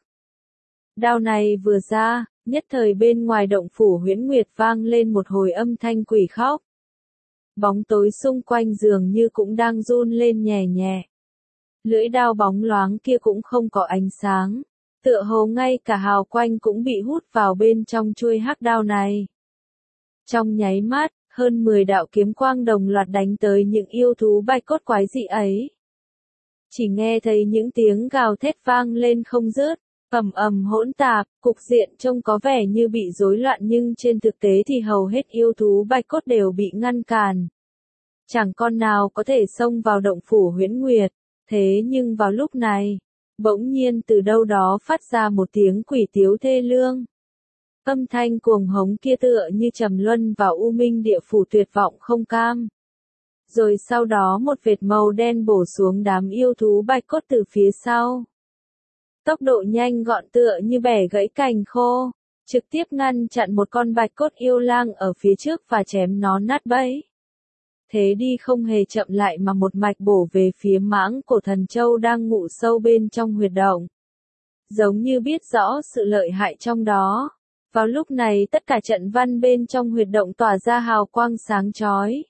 Đao này vừa ra, nhất thời bên ngoài động phủ Huyễn Nguyệt vang lên một hồi âm thanh quỷ khóc. Bóng tối xung quanh dường như cũng đang run lên nhẹ nhẹ. Lưỡi đao bóng loáng kia cũng không có ánh sáng, tựa hồ ngay cả hào quang cũng bị hút vào bên trong chuôi hắc đao này. Trong nháy mắt, hơn 10 đạo kiếm quang đồng loạt đánh tới những yêu thú bạch cốt quái dị ấy. Chỉ nghe thấy những tiếng gào thét vang lên không dứt, ầm ầm hỗn tạp, cục diện trông có vẻ như bị rối loạn nhưng trên thực tế thì hầu hết yêu thú bạch cốt đều bị ngăn cản. Chẳng con nào có thể xông vào động phủ Huyễn Nguyệt, thế nhưng vào lúc này, bỗng nhiên từ đâu đó phát ra một tiếng quỷ tiếu thê lương. Âm thanh cuồng hống kia tựa như trầm luân vào u minh địa phủ tuyệt vọng không cam. Rồi sau đó một vệt màu đen bổ xuống đám yêu thú bạch cốt từ phía sau. Tốc độ nhanh gọn tựa như bẻ gãy cành khô, trực tiếp ngăn chặn một con bạch cốt yêu lang ở phía trước và chém nó nát bấy. Thế đi không hề chậm lại mà một mạch bổ về phía mãng cổ thần châu đang ngụ sâu bên trong huyệt động. Giống như biết rõ sự lợi hại trong đó. Vào lúc này tất cả trận văn bên trong huyệt động tỏa ra hào quang sáng chói.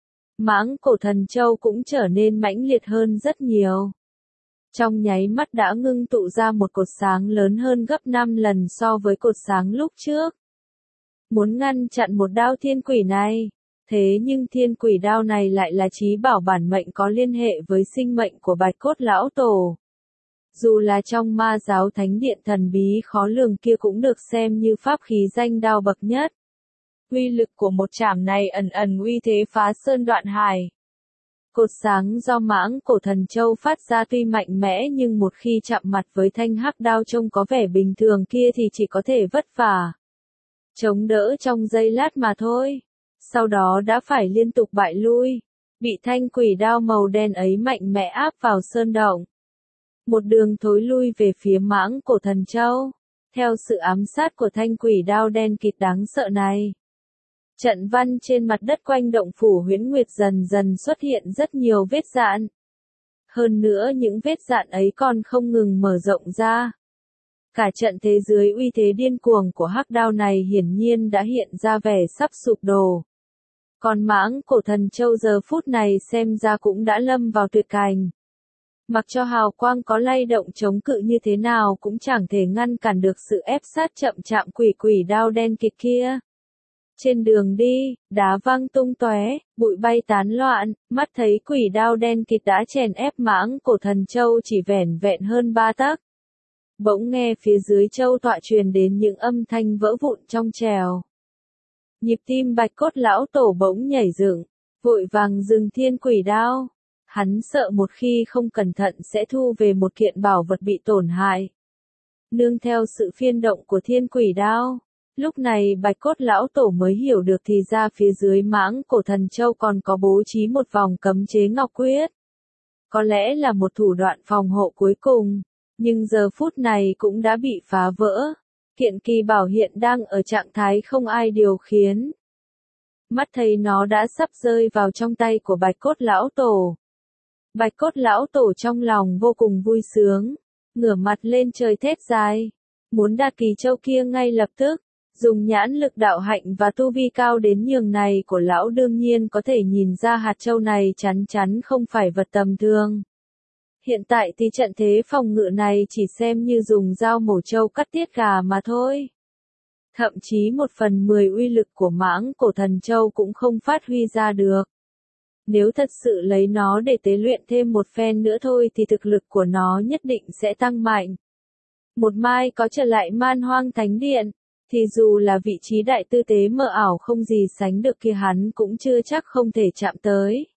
Mãng cổ thần châu cũng trở nên mãnh liệt hơn rất nhiều. Trong nháy mắt đã ngưng tụ ra một cột sáng lớn hơn gấp 5 lần so với cột sáng lúc trước. Muốn ngăn chặn một đao thiên quỷ này, thế nhưng thiên quỷ đao này lại là chí bảo bản mệnh có liên hệ với sinh mệnh của bạch cốt lão tổ. Dù là trong ma giáo thánh điện thần bí khó lường kia cũng được xem như pháp khí danh đao bậc nhất. Uy lực của một chảm này ẩn ẩn uy thế phá sơn đoạn hải. Cột sáng do mãng cổ thần châu phát ra tuy mạnh mẽ nhưng một khi chạm mặt với thanh hắc đao trông có vẻ bình thường kia thì chỉ có thể vất vả chống đỡ trong giây lát mà thôi. Sau đó đã phải liên tục bại lui, bị thanh quỷ đao màu đen ấy mạnh mẽ áp vào sơn động. Một đường thối lui về phía mãng cổ thần châu, theo sự ám sát của thanh quỷ đao đen kịt đáng sợ này. Trận văn trên mặt đất quanh động phủ Huyễn Nguyệt dần dần xuất hiện rất nhiều vết dạn. Hơn nữa những vết dạn ấy còn không ngừng mở rộng ra. Cả trận thế dưới uy thế điên cuồng của hắc đao này hiển nhiên đã hiện ra vẻ sắp sụp đổ. Còn mãng cổ thần châu giờ phút này xem ra cũng đã lâm vào tuyệt cảnh. Mặc cho hào quang có lay động chống cự như thế nào cũng chẳng thể ngăn cản được sự ép sát chậm chạm quỷ đao đen kịt kia. Trên đường đi, đá văng tung tóe, bụi bay tán loạn, mắt thấy quỷ đao đen kịt đã chèn ép mãng cổ thần châu chỉ vẻn vẹn hơn 3 tấc. Bỗng nghe phía dưới châu tọa truyền đến những âm thanh vỡ vụn trong trèo. Nhịp tim bạch cốt lão tổ bỗng nhảy dựng, vội vàng dừng thiên quỷ đao. Hắn sợ một khi không cẩn thận sẽ thu về một kiện bảo vật bị tổn hại. Nương theo sự phiên động của thiên quỷ đao, lúc này bạch cốt lão tổ mới hiểu được thì ra phía dưới mãng cổ thần châu còn có bố trí một vòng cấm chế ngọc quyết. Có lẽ là một thủ đoạn phòng hộ cuối cùng, nhưng giờ phút này cũng đã bị phá vỡ. Kiện kỳ bảo hiện đang ở trạng thái không ai điều khiển. Mắt thấy nó đã sắp rơi vào trong tay của bạch cốt lão tổ. Bạch cốt lão tổ trong lòng vô cùng vui sướng, ngửa mặt lên trời thét dài, muốn đạt kỳ châu kia ngay lập tức, dùng nhãn lực đạo hạnh và tu vi cao đến nhường này của lão đương nhiên có thể nhìn ra hạt châu này chắn chắn không phải vật tầm thường. Hiện tại thì trận thế phòng ngự này chỉ xem như dùng dao mổ trâu cắt tiết gà mà thôi. Thậm chí 1/10 uy lực của mãng cổ thần châu cũng không phát huy ra được. Nếu thật sự lấy nó để tế luyện thêm một phen nữa thôi thì thực lực của nó nhất định sẽ tăng mạnh. Một mai có trở lại Man Hoang Thánh Điện, thì dù là vị trí đại tư tế mờ ảo không gì sánh được kia hắn cũng chưa chắc không thể chạm tới.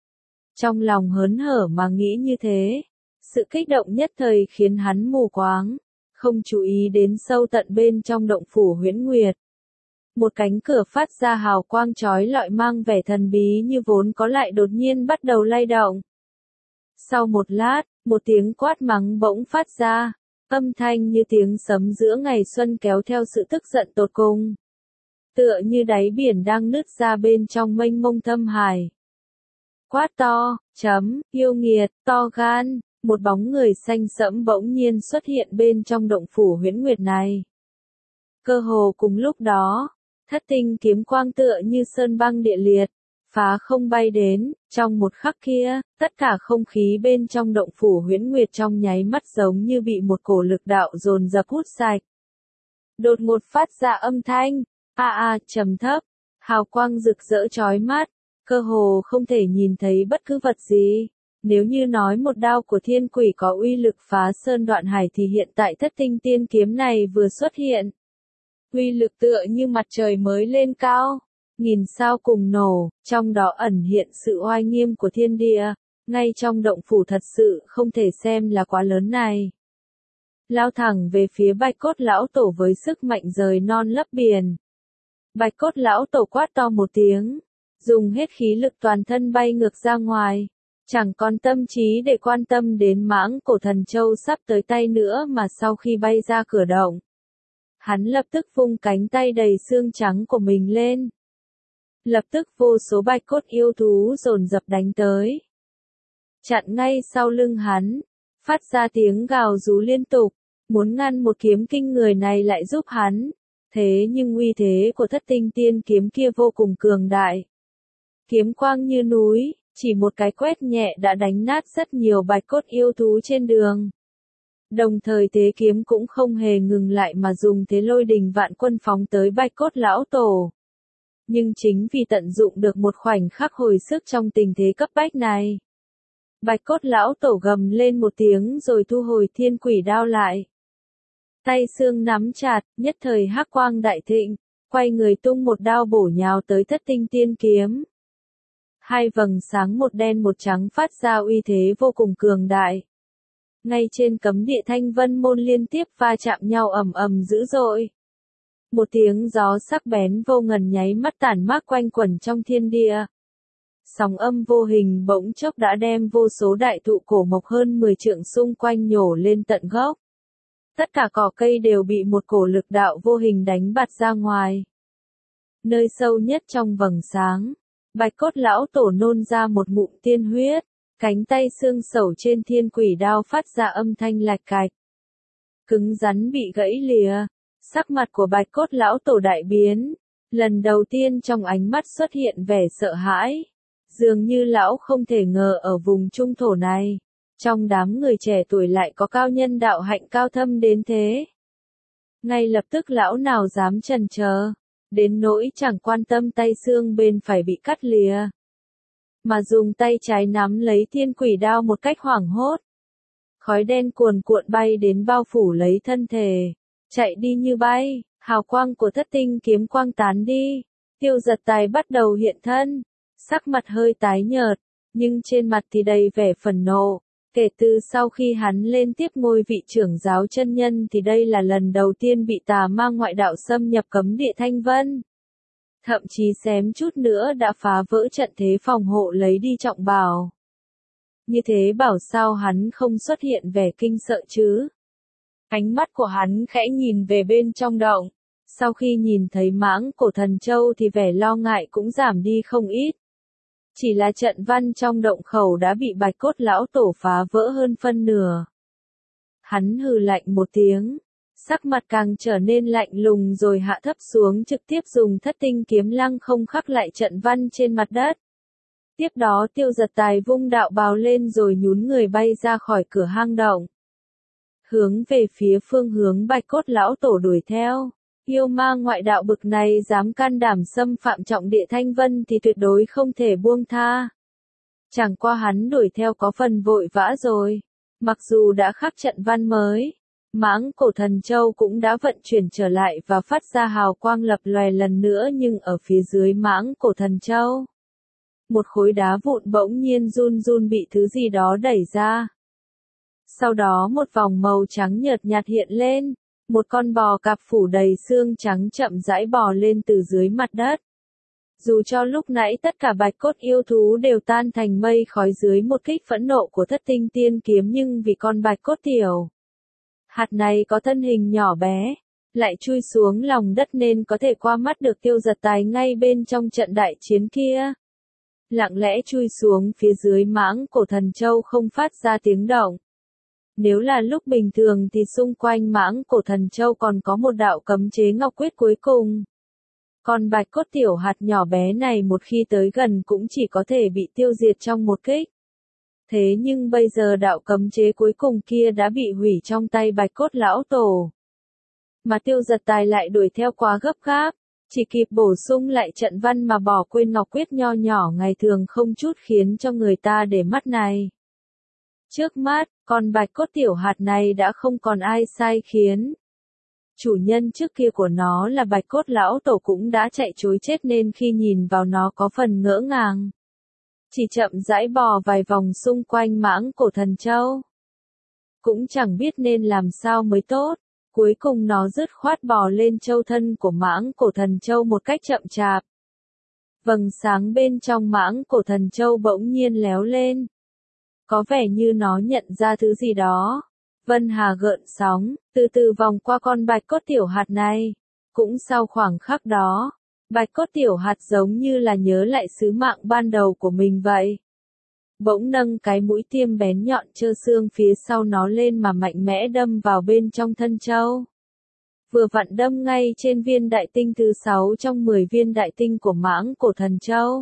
Trong lòng hớn hở mà nghĩ như thế, sự kích động nhất thời khiến hắn mù quáng, không chú ý đến sâu tận bên trong động phủ Huyễn Nguyệt. Một cánh cửa phát ra hào quang chói lọi mang vẻ thần bí như vốn có lại đột nhiên bắt đầu lay động. Sau một lát, một tiếng quát mắng bỗng phát ra, âm thanh như tiếng sấm giữa ngày xuân kéo theo sự tức giận tột cùng. Tựa như đáy biển đang nứt ra bên trong mênh mông thâm hải. Quát to, yêu nghiệt, to gan, một bóng người xanh sẫm bỗng nhiên xuất hiện bên trong động phủ huyễn nguyệt này. Cơ hồ cùng lúc đó, thất tinh kiếm quang tựa như sơn băng địa liệt, phá không bay đến, trong một khắc kia, tất cả không khí bên trong động phủ huyễn nguyệt trong nháy mắt giống như bị một cổ lực đạo dồn dập hút sạch. Đột ngột phát ra âm thanh, trầm thấp, hào quang rực rỡ chói mắt, cơ hồ không thể nhìn thấy bất cứ vật gì. Nếu như nói một đao của thiên quỷ có uy lực phá sơn đoạn hải thì hiện tại thất tinh tiên kiếm này vừa xuất hiện. Uy lực tựa như mặt trời mới lên cao, nghìn sao cùng nổ, trong đó ẩn hiện sự oai nghiêm của thiên địa, ngay trong động phủ thật sự không thể xem là quá lớn này. Lao thẳng về phía Bạch Cốt lão tổ với sức mạnh rời non lấp biển. Bạch Cốt lão tổ quát to một tiếng, dùng hết khí lực toàn thân bay ngược ra ngoài, chẳng còn tâm trí để quan tâm đến mãng cổ thần châu sắp tới tay nữa mà sau khi bay ra cửa động. Hắn lập tức vung cánh tay đầy xương trắng của mình lên. Lập tức vô số bạch cốt yêu thú dồn dập đánh tới. Chặn ngay sau lưng hắn, phát ra tiếng gào rú liên tục, muốn ngăn một kiếm kinh người này lại giúp hắn. Thế nhưng uy thế của thất tinh tiên kiếm kia vô cùng cường đại. Kiếm quang như núi, chỉ một cái quét nhẹ đã đánh nát rất nhiều bạch cốt yêu thú trên đường. Đồng thời thế kiếm cũng không hề ngừng lại mà dùng thế lôi đình vạn quân phóng tới Bạch Cốt lão tổ. Nhưng chính vì tận dụng được một khoảnh khắc hồi sức trong tình thế cấp bách này, Bạch Cốt lão tổ gầm lên một tiếng rồi thu hồi thiên quỷ đao lại. Tay xương nắm chặt, nhất thời hắc quang đại thịnh, quay người tung một đao bổ nhào tới thất tinh tiên kiếm. Hai vầng sáng một đen một trắng phát ra uy thế vô cùng cường đại. Ngay trên cấm địa Thanh Vân môn liên tiếp va chạm nhau ầm ầm dữ dội. Một tiếng gió sắc bén vô ngần nháy mắt tản mát quanh quẩn trong thiên địa. Sóng âm vô hình bỗng chốc đã đem vô số đại thụ cổ mộc hơn 10 trượng xung quanh nhổ lên tận gốc. Tất cả cỏ cây đều bị một cổ lực đạo vô hình đánh bật ra ngoài. Nơi sâu nhất trong vầng sáng, Bạch Cốt lão tổ nôn ra một ngụm tiên huyết. Cánh tay xương sẩu trên thiên quỷ đao phát ra âm thanh lạch cạch. Cứng rắn bị gãy lìa, sắc mặt của Bạch Cốt lão tổ đại biến, lần đầu tiên trong ánh mắt xuất hiện vẻ sợ hãi. Dường như lão không thể ngờ ở vùng trung thổ này, trong đám người trẻ tuổi lại có cao nhân đạo hạnh cao thâm đến thế. Ngay lập tức lão nào dám chần chờ, đến nỗi chẳng quan tâm tay xương bên phải bị cắt lìa. Mà dùng tay trái nắm lấy thiên quỷ đao một cách hoảng hốt. Khói đen cuồn cuộn bay đến bao phủ lấy thân thể, chạy đi như bay, hào quang của thất tinh kiếm quang tán đi, Tiêu Giật Tài bắt đầu hiện thân, sắc mặt hơi tái nhợt, nhưng trên mặt thì đầy vẻ phẫn nộ. Kể từ sau khi hắn lên tiếp ngôi vị trưởng giáo chân nhân thì đây là lần đầu tiên bị tà ma ngoại đạo xâm nhập cấm địa Thanh Vân. Thậm chí xém chút nữa đã phá vỡ trận thế phòng hộ lấy đi trọng bảo. Như thế bảo sao hắn không xuất hiện vẻ kinh sợ chứ? Ánh mắt của hắn khẽ nhìn về bên trong động. Sau khi nhìn thấy mãng cổ thần châu thì vẻ lo ngại cũng giảm đi không ít. Chỉ là trận văn trong động khẩu đã bị Bạch Cốt lão tổ phá vỡ hơn phân nửa. Hắn hừ lạnh một tiếng. Sắc mặt càng trở nên lạnh lùng rồi hạ thấp xuống trực tiếp dùng thất tinh kiếm lăng không khắc lại trận văn trên mặt đất. Tiếp đó Tiêu Giật Tài vung đạo bào lên rồi nhún người bay ra khỏi cửa hang động. Hướng về phía phương hướng Bạch Cốt lão tổ đuổi theo. Yêu ma ngoại đạo bực này dám can đảm xâm phạm trọng địa Thanh Vân thì tuyệt đối không thể buông tha. Chẳng qua hắn đuổi theo có phần vội vã rồi. Mặc dù đã khắc trận văn mới. Mãng cổ thần châu cũng đã vận chuyển trở lại và phát ra hào quang lập lòe lần nữa nhưng ở phía dưới mãng cổ thần châu. Một khối đá vụn bỗng nhiên run run bị thứ gì đó đẩy ra. Sau đó một vòng màu trắng nhợt nhạt hiện lên, một con bò cạp phủ đầy xương trắng chậm rãi bò lên từ dưới mặt đất. Dù cho lúc nãy tất cả bạch cốt yêu thú đều tan thành mây khói dưới một kích phẫn nộ của thất tinh tiên kiếm, nhưng vì con bạch cốt tiểu hạt này có thân hình nhỏ bé, lại chui xuống lòng đất nên có thể qua mắt được Tiêu Giật Tài ngay bên trong trận đại chiến kia. Lặng lẽ chui xuống phía dưới mãng cổ thần châu không phát ra tiếng động. Nếu là lúc bình thường thì xung quanh mãng cổ thần châu còn có một đạo cấm chế ngọc quyết cuối cùng. Con bạch cốt tiểu hạt nhỏ bé này một khi tới gần cũng chỉ có thể bị tiêu diệt trong một kích. Thế nhưng bây giờ đạo cấm chế cuối cùng kia đã bị hủy trong tay bạch cốt lão tổ. Mà Tiêu Giật Tài lại đuổi theo quá gấp gáp, chỉ kịp bổ sung lại trận văn mà bỏ quên ngọc quyết nho nhỏ ngày thường không chút khiến cho người ta để mắt này. Trước mắt, con bạch cốt tiểu hạt này đã không còn ai sai khiến. Chủ nhân trước kia của nó là bạch cốt lão tổ cũng đã chạy trối chết nên khi nhìn vào nó có phần ngỡ ngàng. Chỉ chậm rãi bò vài vòng xung quanh mãng cổ thần châu. Cũng chẳng biết nên làm sao mới tốt. Cuối cùng nó dứt khoát bò lên châu thân của mãng cổ thần châu một cách chậm chạp. Vầng sáng bên trong mãng cổ thần châu bỗng nhiên léo lên. Có vẻ như nó nhận ra thứ gì đó. Vân Hà gợn sóng, từ từ vòng qua con bạch cốt tiểu hạt này. Cũng sau khoảng khắc đó, bạch cốt tiểu hạt giống như là nhớ lại sứ mạng ban đầu của mình vậy. Bỗng nâng cái mũi tiêm bén nhọn trơ xương phía sau nó lên mà mạnh mẽ đâm vào bên trong thân châu. Vừa vặn đâm ngay trên viên đại tinh thứ 6 trong 10 viên đại tinh của mãng cổ thần châu.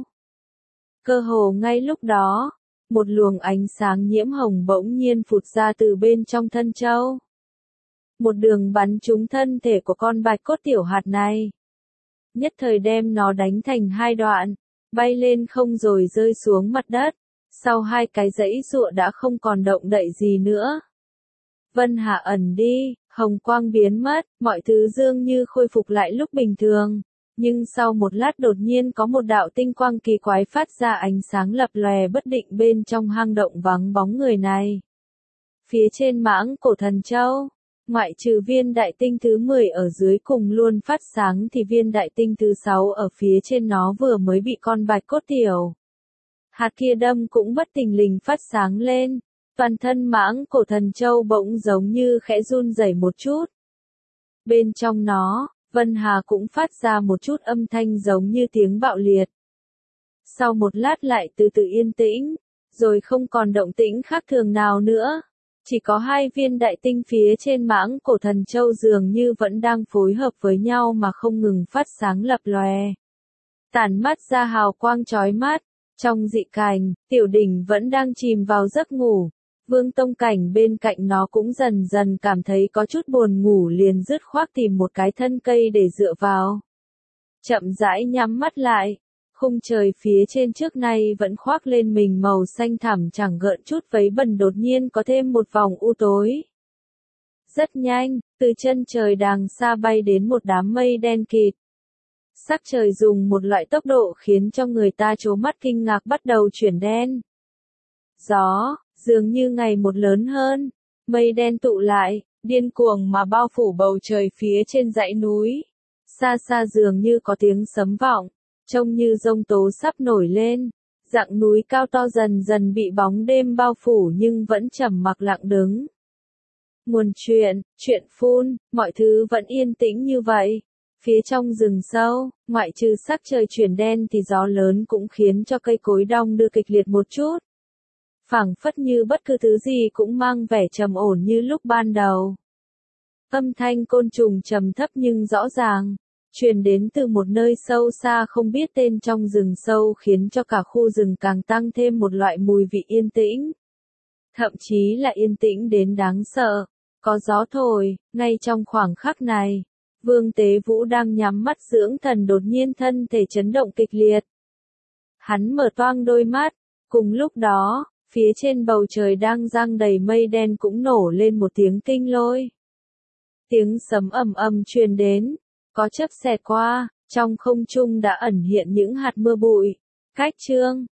Cơ hồ ngay lúc đó, một luồng ánh sáng nhiễm hồng bỗng nhiên phụt ra từ bên trong thân châu. Một đường bắn trúng thân thể của con bạch cốt tiểu hạt này. Nhất thời đem nó đánh thành hai đoạn, bay lên không rồi rơi xuống mặt đất. Sau hai cái giãy giụa đã không còn động đậy gì nữa. Vân Hà ẩn đi, hồng quang biến mất, mọi thứ dường như khôi phục lại lúc bình thường. Nhưng sau một lát đột nhiên có một đạo tinh quang kỳ quái phát ra ánh sáng lập lòe bất định bên trong hang động vắng bóng người này. Phía trên mãng cổ thần châu, ngoại trừ viên đại tinh thứ 10 ở dưới cùng luôn phát sáng thì viên đại tinh thứ 6 ở phía trên nó vừa mới bị con bạch cốt tiểu hạt kia đâm cũng bất thình lình phát sáng lên. Toàn thân mãng cổ thần châu bỗng giống như khẽ run rẩy một chút. Bên trong nó, Vân Hà cũng phát ra một chút âm thanh giống như tiếng bạo liệt. Sau một lát lại từ từ yên tĩnh, rồi không còn động tĩnh khác thường nào nữa. Chỉ có hai viên đại tinh phía trên mãng cổ thần châu dường như vẫn đang phối hợp với nhau mà không ngừng phát sáng lập lòe. Tản mắt ra hào quang chói mắt. Trong dị cảnh, Tiểu Đỉnh vẫn đang chìm vào giấc ngủ. Vương Tông Cảnh bên cạnh nó cũng dần dần cảm thấy có chút buồn ngủ liền dứt khoát tìm một cái thân cây để dựa vào. Chậm rãi nhắm mắt lại. Khung trời phía trên trước nay vẫn khoác lên mình màu xanh thẳm chẳng gợn chút vấy bẩn đột nhiên có thêm một vòng u tối. Rất nhanh, từ chân trời đàng xa bay đến một đám mây đen kịt. Sắc trời dùng một loại tốc độ khiến cho người ta trố mắt kinh ngạc bắt đầu chuyển đen. Gió, dường như ngày một lớn hơn, mây đen tụ lại, điên cuồng mà bao phủ bầu trời phía trên dãy núi. Xa xa dường như có tiếng sấm vọng, trông như giông tố sắp nổi lên. Dặng núi cao to dần dần bị bóng đêm bao phủ nhưng vẫn trầm mặc lặng đứng. Nguồn chuyện phun, mọi thứ vẫn yên tĩnh như vậy. Phía trong rừng sâu, ngoại trừ sắc trời chuyển đen thì gió lớn cũng khiến cho cây cối đong đưa kịch liệt một chút. Phảng phất như bất cứ thứ gì cũng mang vẻ trầm ổn như lúc ban đầu. Âm thanh côn trùng trầm thấp nhưng rõ ràng, truyền đến từ một nơi sâu xa không biết tên trong rừng sâu khiến cho cả khu rừng càng tăng thêm một loại mùi vị yên tĩnh. Thậm chí là yên tĩnh đến đáng sợ. Có gió thổi, ngay trong khoảng khắc này. Vương Tế Vũ đang nhắm mắt dưỡng thần đột nhiên thân thể chấn động kịch liệt. Hắn mở toang đôi mắt, cùng lúc đó, phía trên bầu trời đang giăng đầy mây đen cũng nổ lên một tiếng kinh lôi. Tiếng sấm ầm ầm truyền đến, có chớp xẹt qua, trong không trung đã ẩn hiện những hạt mưa bụi. Cách chương